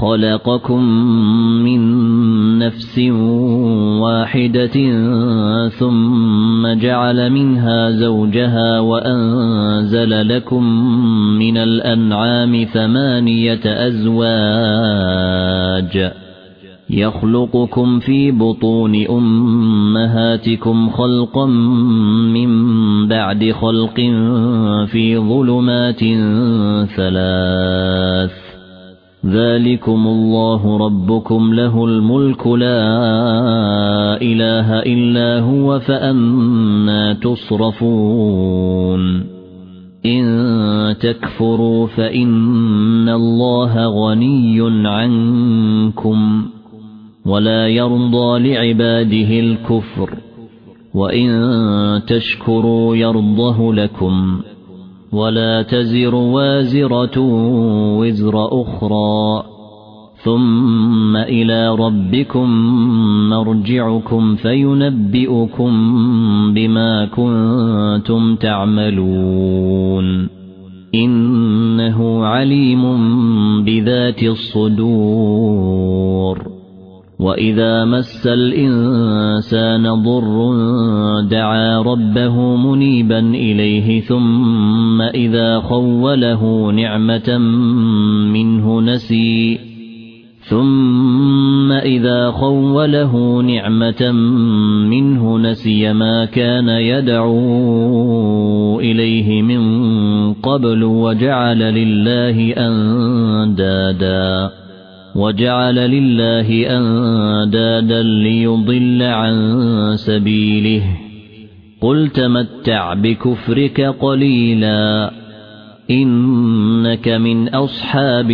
خلقكم من نفس واحدة ثم جعل منها زوجها وأنزل لكم من الأنعام 8 أزواج يخلقكم في بطون أمهاتكم خلقا من بعد خلق في ظلمات 3 ذلكم الله ربكم له الملك لا إله إلا هو فأنى تصرفون إن تكفروا فإن الله غني عنكم ولا يرضى لعباده الكفر وإن تشكروا يرضه لكم ولا تزر وازرة وزر أخرى ثم إلى ربكم مرجعكم فينبئكم بما كنتم تعملون إنه عليم بذات الصدور وإذا مس الإنسان ضر دعا ربه منيبا إليه ثم إذا خوله نعمة منه نسي ما كان يدعو إليه من قبل وجعل لله أندادا ليضل عن سبيله قل تمتع بكفرك قليلا إنك من أصحاب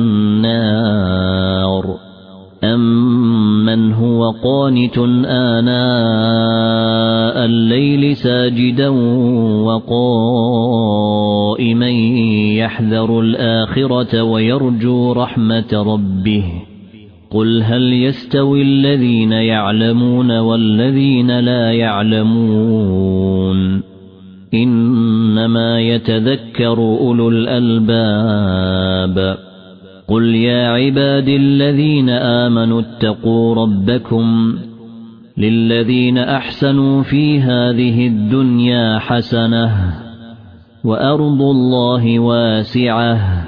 النار أمن هو قانت آناء الليل ساجدا وقائما يحذر الآخرة ويرجو رحمة ربه قل هل يستوي الذين يعلمون والذين لا يعلمون إنما يتذكر أولو الألباب قل يا عبادي الذين آمنوا اتقوا ربكم للذين أحسنوا في هذه الدنيا حسنة وأرض الله واسعة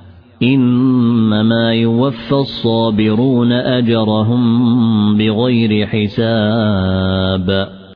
إنما يوفى الصابرون أجرهم بغير حساب